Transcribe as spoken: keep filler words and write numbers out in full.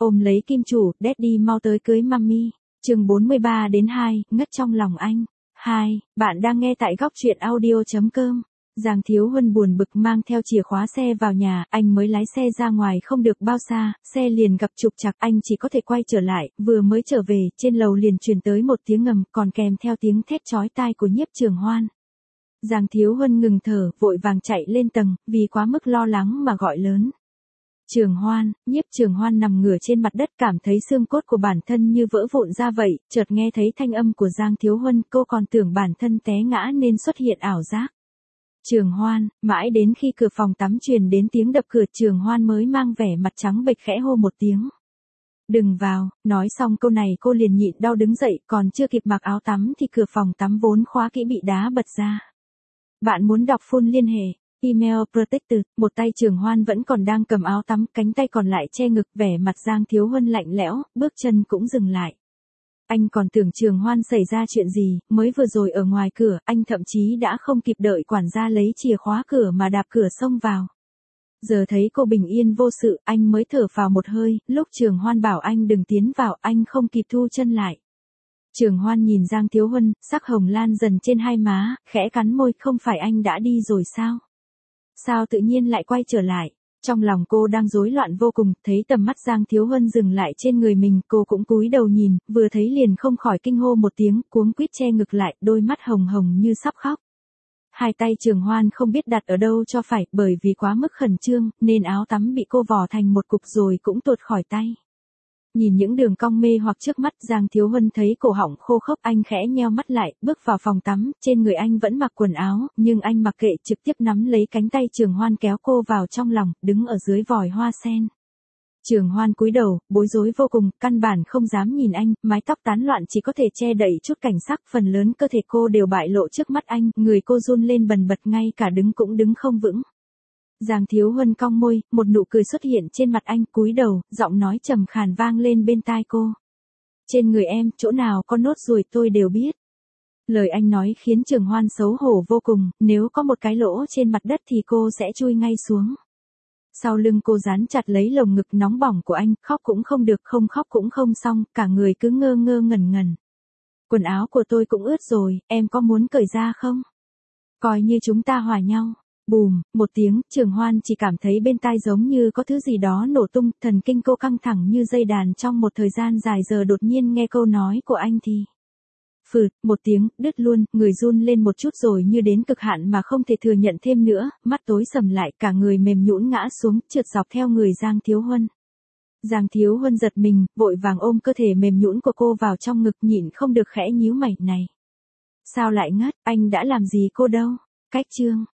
ôm lấy kim chủ, Daddy mau tới cưới Mummy. Chương bốn mươi ba đến hai, ngất trong lòng anh. hai, bạn đang nghe tại góc truyện audio chấm com. Giang Thiếu Huân buồn bực mang theo chìa khóa xe vào nhà, anh mới lái xe ra ngoài không được bao xa, xe liền gặp trục trặc, anh chỉ có thể quay trở lại, vừa mới trở về, trên lầu liền truyền tới một tiếng ngầm, còn kèm theo tiếng thét chói tai của Nhiếp Trường Hoan. Giang Thiếu Huân ngừng thở, vội vàng chạy lên tầng, vì quá mức lo lắng mà gọi lớn. Trường Hoan, Nhiếp Trường Hoan nằm ngửa trên mặt đất cảm thấy xương cốt của bản thân như vỡ vụn ra vậy, chợt nghe thấy thanh âm của Giang Thiếu Huân, cô còn tưởng bản thân té ngã nên xuất hiện ảo giác. Trường Hoan, mãi đến khi cửa phòng tắm truyền đến tiếng đập cửa, Trường Hoan mới mang vẻ mặt trắng bệch khẽ hô một tiếng. Đừng vào, nói xong câu này cô liền nhịn đau đứng dậy, còn chưa kịp mặc áo tắm thì cửa phòng tắm vốn khóa kỹ bị đá bật ra. Bạn muốn đọc full liên hệ, email protected, một tay Trường Hoan vẫn còn đang cầm áo tắm, cánh tay còn lại che ngực, vẻ mặt Giang Thiếu Huân lạnh lẽo, bước chân cũng dừng lại. Anh còn tưởng Trường Hoan xảy ra chuyện gì, mới vừa rồi ở ngoài cửa, anh thậm chí đã không kịp đợi quản gia lấy chìa khóa cửa mà đạp cửa xông vào. Giờ thấy cô bình yên vô sự, anh mới thở phào một hơi, lúc Trường Hoan bảo anh đừng tiến vào, anh không kịp thu chân lại. Trường Hoan nhìn Giang Thiếu Huân, sắc hồng lan dần trên hai má, khẽ cắn môi, không phải anh đã đi rồi sao? Sao tự nhiên lại quay trở lại? Trong lòng cô đang rối loạn vô cùng, thấy tầm mắt Giang Thiếu Huân dừng lại trên người mình, cô cũng cúi đầu nhìn, vừa thấy liền không khỏi kinh hô một tiếng, cuống quýt che ngực lại, đôi mắt hồng hồng như sắp khóc. Hai tay Trường Hoan không biết đặt ở đâu cho phải, bởi vì quá mức khẩn trương, nên áo tắm bị cô vò thành một cục rồi cũng tuột khỏi tay. Nhìn những đường cong mê hoặc trước mắt, Giang Thiếu Huân thấy cổ họng khô khốc, anh khẽ nheo mắt lại, bước vào phòng tắm, trên người anh vẫn mặc quần áo, nhưng anh mặc kệ, trực tiếp nắm lấy cánh tay Trường Hoan kéo cô vào trong lòng, đứng ở dưới vòi hoa sen. Trường Hoan cúi đầu, bối rối vô cùng, căn bản không dám nhìn anh, mái tóc tán loạn chỉ có thể che đậy chút cảnh sắc, phần lớn cơ thể cô đều bại lộ trước mắt anh, người cô run lên bần bật, ngay cả đứng cũng đứng không vững. Giang Thiếu Huân cong môi, một nụ cười xuất hiện trên mặt anh, cúi đầu, giọng nói trầm khàn vang lên bên tai cô. Trên người em, chỗ nào có nốt ruồi tôi đều biết. Lời anh nói khiến Trường Hoan xấu hổ vô cùng, nếu có một cái lỗ trên mặt đất thì cô sẽ chui ngay xuống. Sau lưng cô dán chặt lấy lồng ngực nóng bỏng của anh, khóc cũng không được, không khóc cũng không xong, cả người cứ ngơ ngơ ngẩn ngẩn. Quần áo của tôi cũng ướt rồi, em có muốn cởi ra không? Coi như chúng ta hòa nhau. Bùm, một tiếng, Trường Hoan chỉ cảm thấy bên tai giống như có thứ gì đó nổ tung, thần kinh cô căng thẳng như dây đàn trong một thời gian dài, giờ đột nhiên nghe câu nói của anh thì. Phừ, một tiếng, đứt luôn, người run lên một chút rồi như đến cực hạn mà không thể thừa nhận thêm nữa, mắt tối sầm lại, cả người mềm nhũn ngã xuống, trượt dọc theo người Giang Thiếu Huân. Giang Thiếu Huân giật mình, vội vàng ôm cơ thể mềm nhũn của cô vào trong ngực, nhịn không được khẽ nhíu mày, này. Sao lại ngất, anh đã làm gì cô đâu? Cách chương.